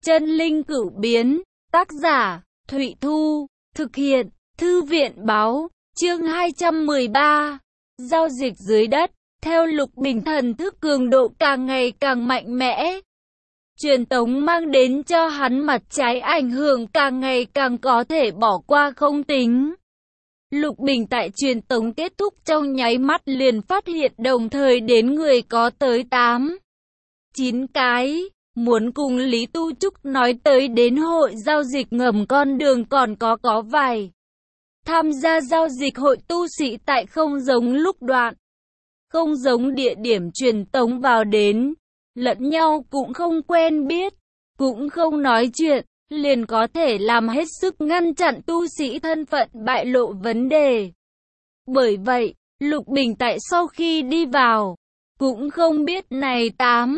Chân linh cửu biến, tác giả, Thụy Thu, thực hiện, Thư viện báo, chương 213, giao dịch dưới đất, theo Lục Bình thần thức cường độ càng ngày càng mạnh mẽ. Truyền tống mang đến cho hắn mặt trái ảnh hưởng càng ngày càng có thể bỏ qua không tính. Lục Bình tại truyền tống kết thúc trong nháy mắt liền phát hiện đồng thời đến người có tới 8-9 cái. Muốn cùng Lý Tu Trúc nói tới đến hội giao dịch ngầm con đường còn có vài. Tham gia giao dịch hội tu sĩ tại không giống lúc đoạn. Không giống địa điểm truyền tống vào đến. Lẫn nhau cũng không quen biết. Cũng không nói chuyện. Liền có thể làm hết sức ngăn chặn tu sĩ thân phận bại lộ vấn đề. Bởi vậy, Lục Bình tại sau khi đi vào. Cũng không biết này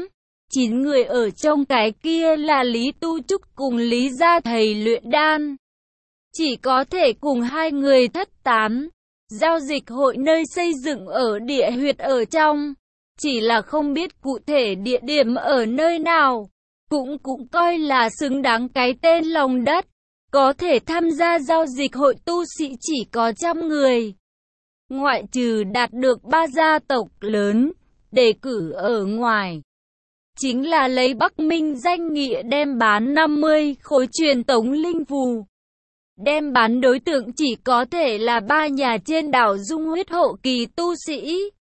8-9 người ở trong cái kia là Lý Tu Trúc cùng Lý gia thầy luyện đan. Chỉ có thể cùng hai người thất tán. Giao dịch hội nơi xây dựng ở địa huyệt ở trong. Chỉ là không biết cụ thể địa điểm ở nơi nào. Cũng coi là xứng đáng cái tên lòng đất. Có thể tham gia giao dịch hội tu sĩ chỉ có 100 người. Ngoại trừ đạt được 3 gia tộc lớn. Đề cử ở ngoài. Chính là lấy Bắc Minh danh nghĩa đem bán 50 khối truyền tống linh phù. Đem bán đối tượng chỉ có thể là 3 nhà trên đảo Dung huyết hộ kỳ tu sĩ.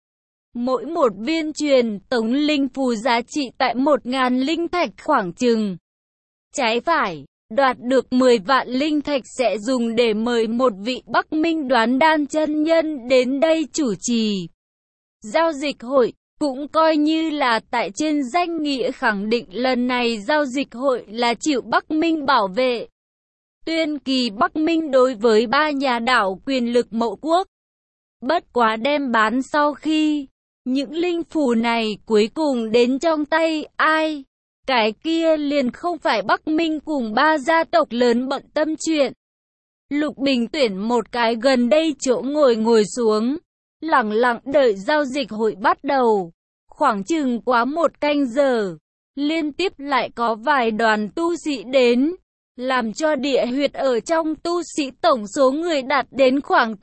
Mỗi một viên truyền tống linh phù giá trị tại 1.000 linh thạch khoảng chừng. Trái phải, đoạt được 10 vạn linh thạch sẽ dùng để mời một vị Bắc Minh đoán đan chân nhân đến đây chủ trì. Giao dịch hội. Cũng coi như là tại trên danh nghĩa khẳng định lần này giao dịch hội là chịu Bắc Minh bảo vệ. Tuyên kỳ Bắc Minh đối với 3 nhà đảo quyền lực mậu quốc. Bất quá đem bán sau khi, những linh phù này cuối cùng đến trong tay ai? Cái kia liền không phải Bắc Minh cùng 3 gia tộc lớn bận tâm chuyện. Lục Bình tuyển một cái gần đây chỗ ngồi xuống. Lặng lặng đợi giao dịch hội bắt đầu. Khoảng chừng quá 1 canh giờ. Liên tiếp lại có vài đoàn tu sĩ đến. Làm cho địa huyệt ở trong tu sĩ tổng số người đạt đến khoảng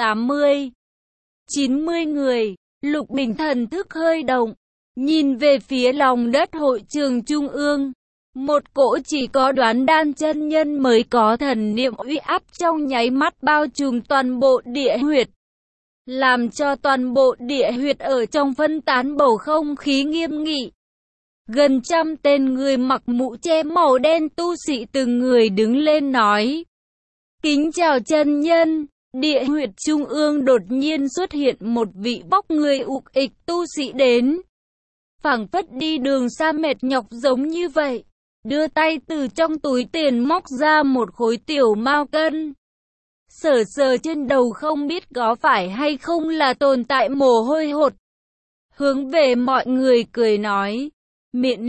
80-90 người. Lục Bình thần thức hơi động. Nhìn về phía lòng đất hội trường trung ương. Một cỗ chỉ có đoán đan chân nhân mới có thần niệm uy áp trong nháy mắt bao trùm toàn bộ địa huyệt. Làm cho toàn bộ địa huyệt ở trong phân tán bầu không khí nghiêm nghị. Gần 100 tên người mặc mũ che màu đen tu sĩ từng người đứng lên nói. Kính chào chân nhân, địa huyệt trung ương đột nhiên xuất hiện một vị bóc người ục ịch tu sĩ đến. Phảng phất đi đường xa mệt nhọc giống như vậy. Đưa tay từ trong túi tiền móc ra một khối tiểu mao cân. Sờ trên đầu không biết có phải hay không là tồn tại mồ hôi hột. Hướng về mọi người cười nói. Miễn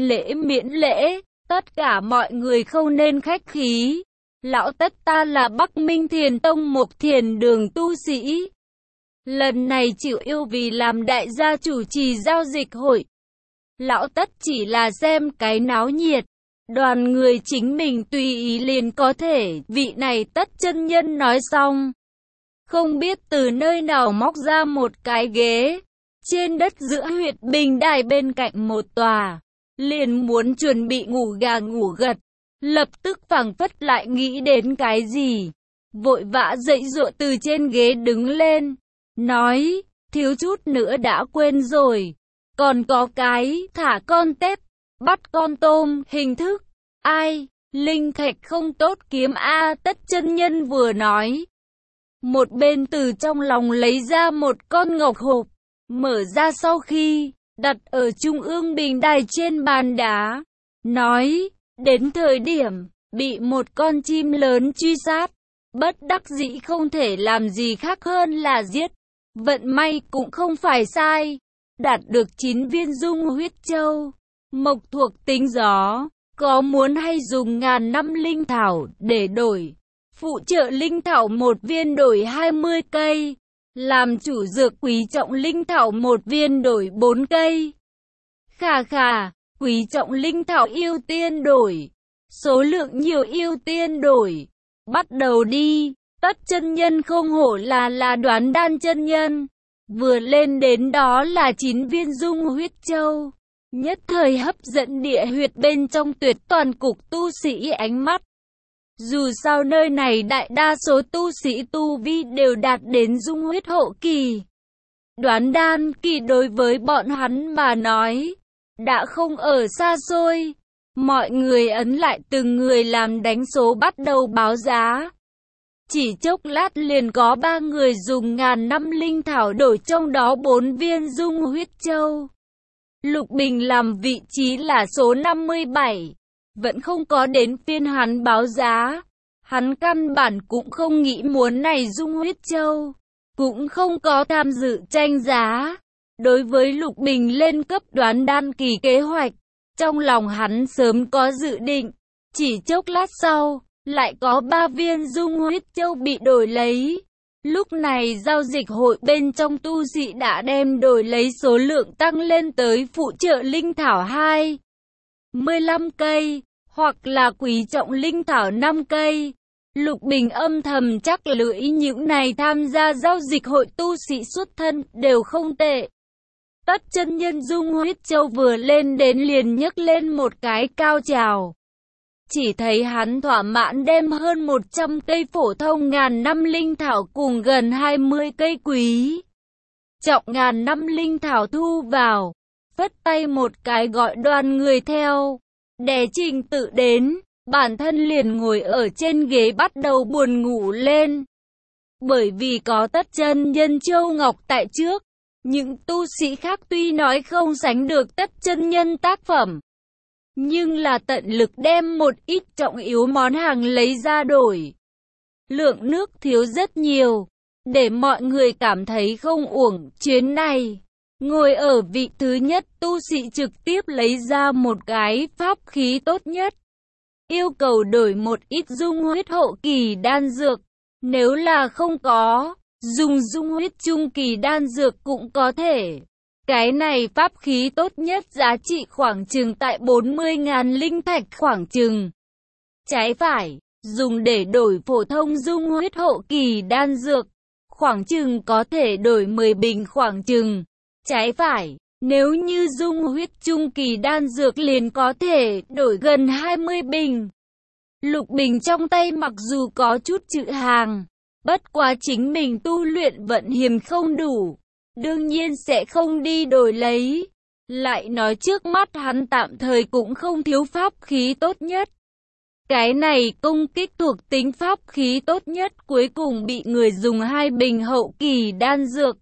lễ, tất cả mọi người không nên khách khí. Lão tất ta là Bắc Minh Thiền Tông một thiền đường tu sĩ. Lần này chịu yêu vì làm đại gia chủ trì giao dịch hội. Lão tất chỉ là xem cái náo nhiệt. Đoàn người chính mình tùy ý liền có thể, vị này tất chân nhân nói xong. Không biết từ nơi nào móc ra một cái ghế. Trên đất giữa huyệt bình đài bên cạnh một tòa. Liền muốn chuẩn bị ngủ gà ngủ gật. Lập tức phảng phất lại nghĩ đến cái gì. Vội vã dậy dụa từ trên ghế đứng lên. Nói, thiếu chút nữa đã quên rồi. Còn có cái, thả con tép. Bắt con tôm, hình thức. Ai, linh thạch không tốt kiếm a tất chân nhân vừa nói. Một bên từ trong lòng lấy ra một con ngọc hộp. Mở ra sau khi, đặt ở trung ương bình đài trên bàn đá. Nói, đến thời điểm, bị một con chim lớn truy sát. Bất đắc dĩ không thể làm gì khác hơn là giết. Vận may cũng không phải sai. Đạt được 9 viên dung huyết châu. Mộc thuộc tính gió, có muốn hay dùng 1000 năm linh thảo để đổi. Phụ trợ linh thảo 1 viên đổi 20 cây. Làm chủ dược quý trọng linh thảo 1 viên đổi 4 cây. Khà, quý trọng linh thảo ưu tiên đổi. số lượng nhiều ưu tiên đổi. Bắt đầu đi. Tất chân nhân không hổ là Đoán Đan chân nhân. Vừa lên đến đó là 9 viên dung huyết châu. Nhất thời hấp dẫn địa huyệt bên trong Tuyệt Toàn cục tu sĩ ánh mắt. Dù sao nơi này đại đa số tu sĩ tu vi đều đạt đến dung huyết hậu kỳ. Đoán đan kỳ đối với bọn hắn mà nói, đã không ở xa xôi. Mọi người ấn lại từng người làm đánh số bắt đầu báo giá. Chỉ chốc lát liền có 3 người dùng 1000 năm linh thảo đổi trong đó 4 viên dung huyết châu. Lục Bình làm vị trí là số 57. Vẫn không có đến phiên hắn báo giá. Hắn căn bản cũng không nghĩ muốn này dung huyết châu. Cũng không có tham dự tranh giá. Đối với Lục Bình lên cấp đoán đan kỳ kế hoạch, trong lòng hắn sớm có dự định. Chỉ chốc lát sau, lại có 3 viên dung huyết châu bị đổi lấy. Lúc này giao dịch hội bên trong tu sĩ đã đem đổi lấy số lượng tăng lên tới phụ trợ linh thảo 15 cây, hoặc là quý trọng linh thảo 5 cây. Lục Bình âm thầm chắc lưỡi những này tham gia giao dịch hội tu sĩ xuất thân đều không tệ. Tất chân nhân dung huyết châu vừa lên đến liền nhấc lên một cái cao trào. Chỉ thấy hắn thỏa mãn đem hơn 100 cây phổ thông 1000 năm linh thảo cùng gần 20 cây quý trọng 1000 năm linh thảo thu vào, phất tay một cái gọi đoàn người theo, đè trình tự đến, bản thân liền ngồi ở trên ghế bắt đầu buồn ngủ lên. Bởi vì có tất chân nhân Châu Ngọc tại trước, những tu sĩ khác tuy nói không sánh được tất chân nhân tác phẩm, nhưng là tận lực đem một ít trọng yếu món hàng lấy ra đổi. Lượng nước thiếu rất nhiều, để mọi người cảm thấy không uổng chuyến này. Ngồi ở vị thứ nhất tu sĩ trực tiếp lấy ra một cái pháp khí tốt nhất. Yêu cầu đổi một ít dung huyết hậu kỳ đan dược. Nếu là không có, dùng dung huyết trung kỳ đan dược cũng có thể. Cái này pháp khí tốt nhất giá trị khoảng chừng tại 40.000 linh thạch khoảng chừng. Trái phải, dùng để đổi phổ thông dung huyết hậu kỳ đan dược, khoảng chừng có thể đổi 10 bình khoảng chừng. Trái phải, nếu như dung huyết trung kỳ đan dược liền có thể đổi gần 20 bình. Lục Bình trong tay mặc dù có chút chữ hàng, bất quá chính mình tu luyện vận hiểm không đủ, đương nhiên sẽ không đi đổi lấy. Lại nói trước mắt hắn tạm thời cũng không thiếu pháp khí tốt nhất. Cái này công kích thuộc tính pháp khí tốt nhất cuối cùng bị người dùng 2 bình hậu kỳ đan dược,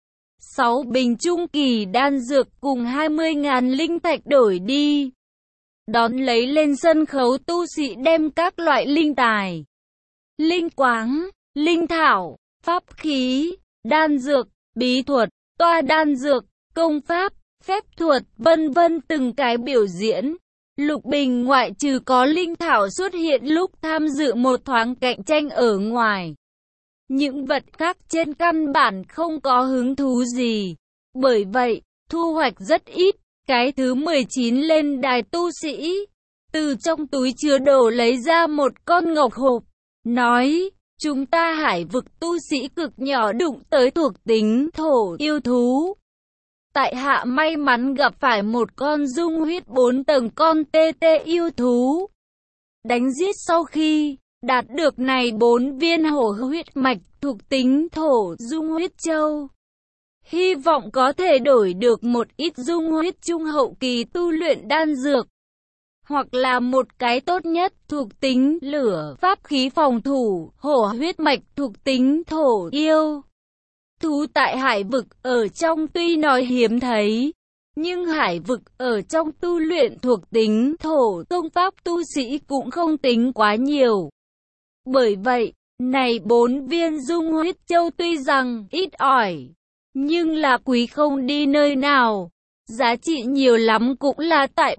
6 bình trung kỳ đan dược cùng 20.000 linh thạch đổi đi. Đón lấy lên sân khấu tu sĩ đem các loại linh tài, linh quáng, linh thảo, pháp khí, đan dược, bí thuật, toa đan dược, công pháp, phép thuật, vân vân từng cái biểu diễn. Lục Bình ngoại trừ có linh thảo xuất hiện lúc tham dự một thoáng cạnh tranh ở ngoài, những vật khác trên căn bản không có hứng thú gì. Bởi vậy, thu hoạch rất ít. Cái thứ 19 lên đài tu sĩ, từ trong túi chứa đồ lấy ra một con ngọc hộp, nói, chúng ta hải vực tu sĩ cực nhỏ đụng tới thuộc tính thổ yêu thú. Tại hạ may mắn gặp phải một con dung huyết 4 tầng con TT yêu thú. Đánh giết sau khi đạt được này 4 viên hổ huyết mạch thuộc tính thổ dung huyết châu, hy vọng có thể đổi được một ít dung huyết trung hậu kỳ tu luyện đan dược, hoặc là một cái tốt nhất thuộc tính lửa pháp khí phòng thủ hổ huyết mạch thuộc tính thổ yêu. Thú tại hải vực ở trong tuy nói hiếm thấy, nhưng hải vực ở trong tu luyện thuộc tính thổ công pháp tu sĩ cũng không tính quá nhiều. Bởi vậy, này 4 viên dung huyết châu tuy rằng ít ỏi, nhưng là quý không đi nơi nào. Giá trị nhiều lắm cũng là tại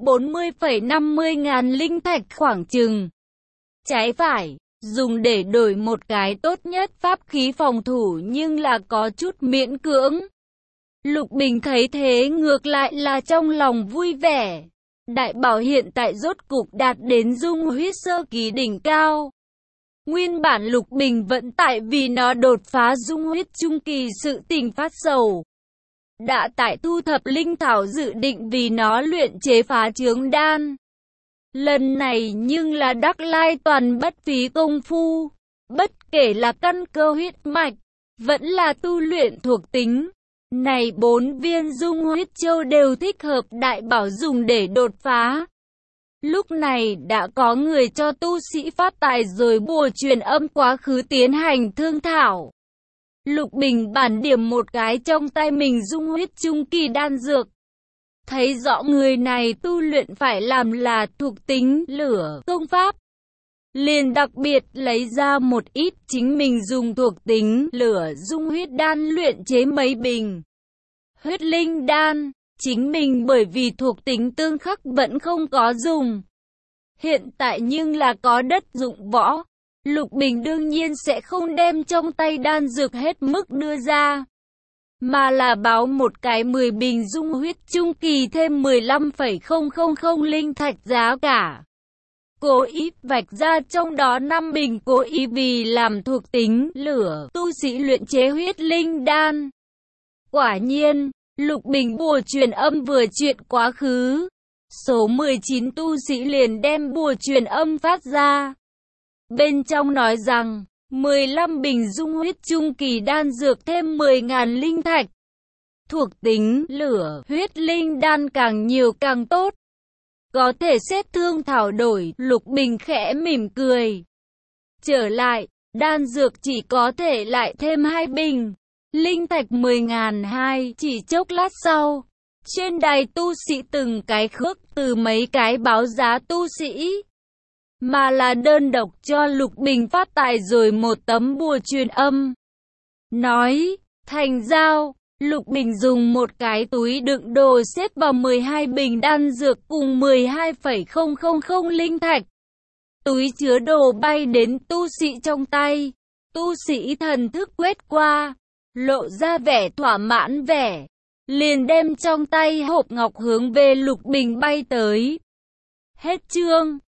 40,50.000 linh thạch khoảng chừng. Trái phải, dùng để đổi một cái tốt nhất pháp khí phòng thủ nhưng là có chút miễn cưỡng. Lục Bình thấy thế ngược lại là trong lòng vui vẻ. Đại bảo hiện tại rốt cục đạt đến dung huyết sơ kỳ đỉnh cao. Nguyên bản Lục Bình vẫn tại vì nó đột phá dung huyết trung kỳ sự tình phát sầu. Đã tại thu thập linh thảo dự định vì nó luyện chế phá chướng đan. Lần này nhưng là đắc lai toàn bất phí công phu. Bất kể là căn cơ huyết mạch, vẫn là tu luyện thuộc tính. Này 4 viên dung huyết châu đều thích hợp đại bảo dùng để đột phá. Lúc này đã có người cho tu sĩ phát tài rồi bùa truyền âm quá khứ tiến hành thương thảo. Lục Bình bản điểm một cái trong tay mình dung huyết trung kỳ đan dược. Thấy rõ người này tu luyện phải làm là thuộc tính lửa công pháp. Liền đặc biệt lấy ra một ít chính mình dùng thuộc tính lửa dung huyết đan luyện chế mấy bình. Huyết linh đan, chính mình bởi vì thuộc tính tương khắc vẫn không có dùng. Hiện tại nhưng là có đất dụng võ. Lục Bình đương nhiên sẽ không đem trong tay đan dược hết mức đưa ra. Mà là báo một cái 10 bình dung huyết trung kỳ thêm 15,000 linh thạch giá cả. Cố ý vạch ra trong đó 5 bình cố ý vì làm thuộc tính lửa tu sĩ luyện chế huyết linh đan. Quả nhiên, Lục Bình bùa truyền âm vừa chuyện quá khứ. Số 19 tu sĩ liền đem bùa truyền âm phát ra. Bên trong nói rằng, 15 bình dung huyết trung kỳ đan dược thêm 10.000 linh thạch. Thuộc tính lửa huyết linh đan càng nhiều càng tốt. Có thể xét thương thảo đổi, Lục Bình khẽ mỉm cười. Trở lại, đan dược chỉ có thể lại thêm 2 bình. Linh thạch 10.200 chỉ chốc lát sau. Trên đài tu sĩ từng cái khước từ mấy cái báo giá tu sĩ. Mà là đơn độc cho Lục Bình phát tài rồi một tấm bùa truyền âm. Nói, thành giao, Lục Bình dùng một cái túi đựng đồ xếp vào 12 bình đan dược cùng 12,000 linh thạch. Túi chứa đồ bay đến tu sĩ trong tay. Tu sĩ thần thức quét qua, lộ ra vẻ thỏa mãn vẻ. Liền đem trong tay hộp ngọc hướng về Lục Bình bay tới. Hết chương.